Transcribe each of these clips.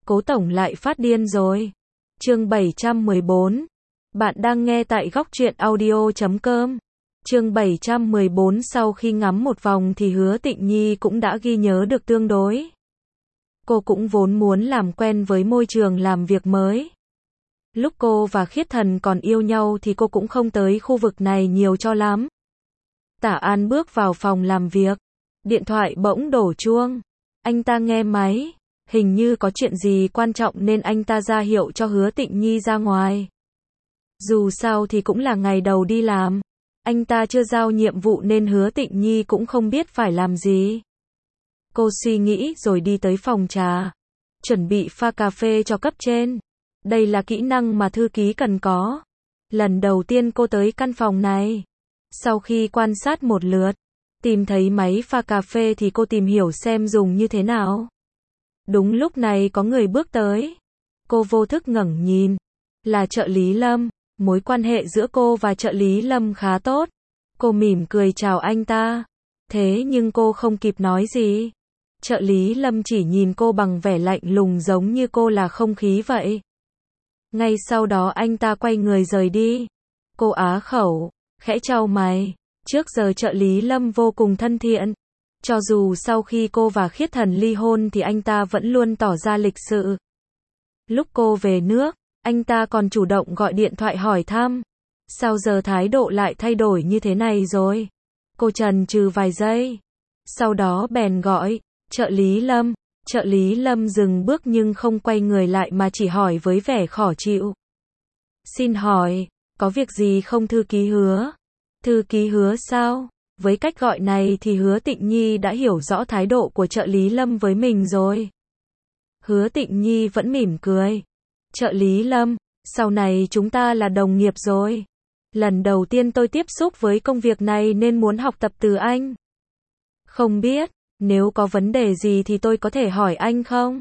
Cố tổng lại phát điên rồi. Chương 714. Bạn đang nghe tại góc truyện audio.com. Chương 714. Sau khi ngắm một vòng thì Hứa Tịnh Nhi cũng đã ghi nhớ được tương đối. Cô cũng vốn muốn làm quen với môi trường làm việc mới. Lúc cô và Khiết Thần còn yêu nhau thì cô cũng không tới khu vực này nhiều cho lắm. Tả An bước vào phòng làm việc. Điện thoại bỗng đổ chuông. Anh ta nghe máy. Hình như có chuyện gì quan trọng nên anh ta ra hiệu cho Hứa Tịnh Nhi ra ngoài. Dù sao thì cũng là ngày đầu đi làm. Anh ta chưa giao nhiệm vụ nên Hứa Tịnh Nhi cũng không biết phải làm gì. Cô suy nghĩ rồi đi tới phòng trà. Chuẩn bị pha cà phê cho cấp trên. Đây là kỹ năng mà thư ký cần có. Lần đầu tiên cô tới căn phòng này. Sau khi quan sát một lượt, tìm thấy máy pha cà phê thì cô tìm hiểu xem dùng như thế nào. Đúng lúc này có người bước tới. Cô vô thức ngẩng nhìn. Là trợ lý Lâm. Mối quan hệ giữa cô và trợ lý Lâm khá tốt. Cô mỉm cười chào anh ta. Thế nhưng cô không kịp nói gì. Trợ lý Lâm chỉ nhìn cô bằng vẻ lạnh lùng giống như cô là không khí vậy. Ngay sau đó anh ta quay người rời đi. Cô á khẩu, khẽ chau mày. Trước giờ trợ lý Lâm vô cùng thân thiện. Cho dù sau khi cô và Khiết Thần ly hôn thì anh ta vẫn luôn tỏ ra lịch sự. Lúc cô về nước, anh ta còn chủ động gọi điện thoại hỏi thăm. Sao giờ thái độ lại thay đổi như thế này rồi? Cô chần chừ vài giây. Sau đó bèn gọi, trợ lý Lâm. Trợ lý Lâm dừng bước nhưng không quay người lại mà chỉ hỏi với vẻ khó chịu. Xin hỏi, có việc gì không thư ký Hứa? Thư ký Hứa sao? Với cách gọi này thì Hứa Tịnh Nhi đã hiểu rõ thái độ của trợ lý Lâm với mình rồi. Hứa Tịnh Nhi vẫn mỉm cười. Trợ lý Lâm, sau này chúng ta là đồng nghiệp rồi. Lần đầu tiên tôi tiếp xúc với công việc này nên muốn học tập từ anh. Không biết, nếu có vấn đề gì thì tôi có thể hỏi anh không?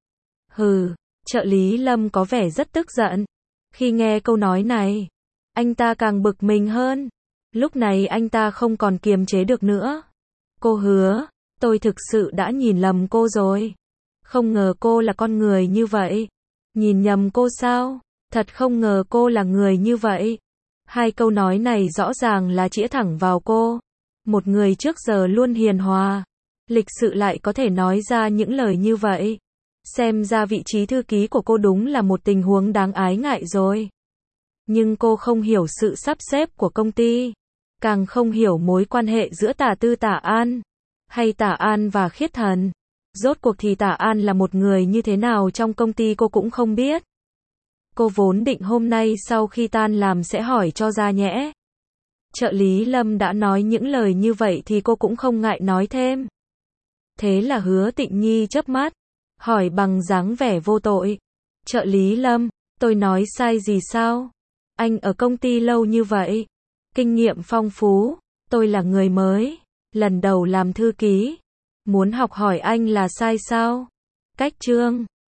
Hừ, trợ lý Lâm có vẻ rất tức giận. Khi nghe câu nói này, anh ta càng bực mình hơn. Lúc này anh ta không còn kiềm chế được nữa. Cô Hứa, tôi thực sự đã nhìn lầm cô rồi. Không ngờ cô là con người như vậy. Nhìn nhầm cô sao? Thật không ngờ cô là người như vậy. Hai câu nói này rõ ràng là chĩa thẳng vào cô. Một người trước giờ luôn hiền hòa, lịch sự lại có thể nói ra những lời như vậy. Xem ra vị trí thư ký của cô đúng là một tình huống đáng ái ngại rồi. Nhưng cô không hiểu sự sắp xếp của công ty. Càng không hiểu mối quan hệ giữa Tả Tư Tả An, hay Tả An và Khiết Thần. Rốt cuộc thì Tả An là một người như thế nào trong công ty cô cũng không biết. Cô vốn định hôm nay sau khi tan làm sẽ hỏi cho ra nhẽ. Trợ lý Lâm đã nói những lời như vậy thì cô cũng không ngại nói thêm. Thế là Hứa Tịnh Nhi chớp mắt, hỏi bằng dáng vẻ vô tội. Trợ lý Lâm, tôi nói sai gì sao? Anh ở công ty lâu như vậy, kinh nghiệm phong phú, tôi là người mới, lần đầu làm thư ký. Muốn học hỏi anh là sai sao? Cách chương